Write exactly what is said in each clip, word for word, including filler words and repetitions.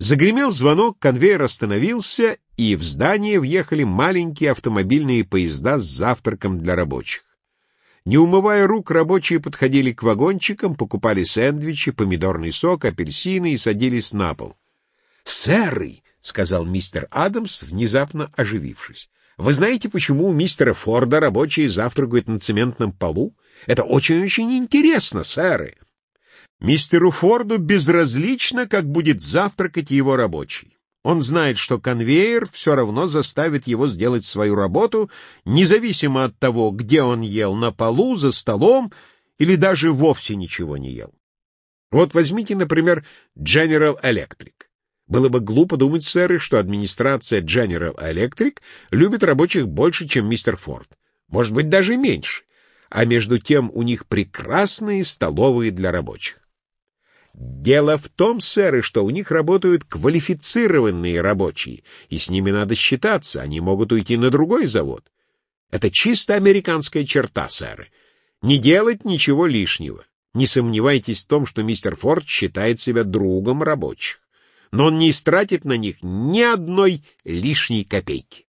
Загремел звонок, конвейер остановился, и в здание въехали маленькие автомобильные поезда с завтраком для рабочих. Не умывая рук, рабочие подходили к вагончикам, покупали сэндвичи, помидорный сок, апельсины и садились на пол. «Сэры!» — сказал мистер Адамс, внезапно оживившись. «Вы знаете, почему у мистера Форда рабочие завтракают на цементном полу? Это очень-очень интересно, сэры!» Мистеру Форду безразлично, как будет завтракать его рабочий. Он знает, что конвейер все равно заставит его сделать свою работу, независимо от того, где он ел, на полу, за столом или даже вовсе ничего не ел. Вот возьмите, например, General Electric. Было бы глупо думать, сэры, что администрация General Electric любит рабочих больше, чем мистер Форд. Может быть, даже меньше. А между тем у них прекрасные столовые для рабочих. Дело в том, сэры, что у них работают квалифицированные рабочие, и с ними надо считаться, они могут уйти на другой завод. Это чисто американская черта, сэры. Не делать ничего лишнего. Не сомневайтесь в том, что мистер Форд считает себя другом рабочих, но он не истратит на них ни одной лишней копейки.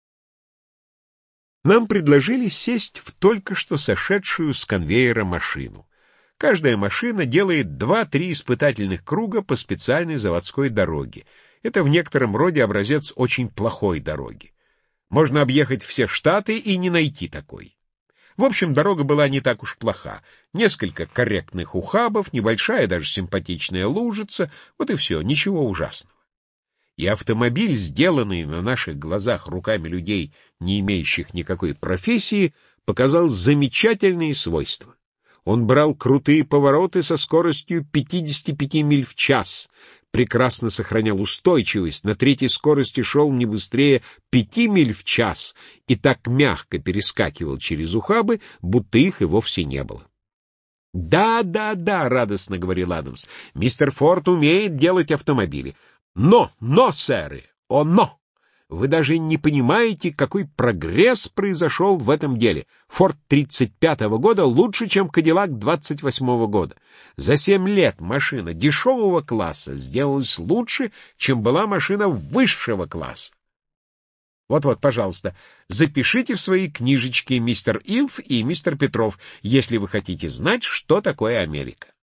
Нам предложили сесть в только что сошедшую с конвейера машину. Каждая машина делает два-три испытательных круга по специальной заводской дороге. Это в некотором роде образец очень плохой дороги. Можно объехать все штаты и не найти такой. В общем, дорога была не так уж плоха. Несколько корректных ухабов, небольшая даже симпатичная лужица, вот и все, ничего ужасного. И автомобиль, сделанный на наших глазах руками людей, не имеющих никакой профессии, показал замечательные свойства. Он брал крутые повороты со скоростью пятьдесят пять миль в час, прекрасно сохранял устойчивость, на третьей скорости шел не быстрее пяти миль в час и так мягко перескакивал через ухабы, будто их и вовсе не было. «Да, да, да», — радостно говорил Адамс, — «мистер Форд умеет делать автомобили. Но, но, сэры, о, но! Вы даже не понимаете, какой прогресс произошел в этом деле. Форд тридцать пятого года лучше, чем Кадиллак двадцать восьмого года. За семь лет машина дешевого класса сделалась лучше, чем была машина высшего класса. Вот-вот, пожалуйста, запишите в свои книжечки мистер Илф и мистер Петров, если вы хотите знать, что такое Америка.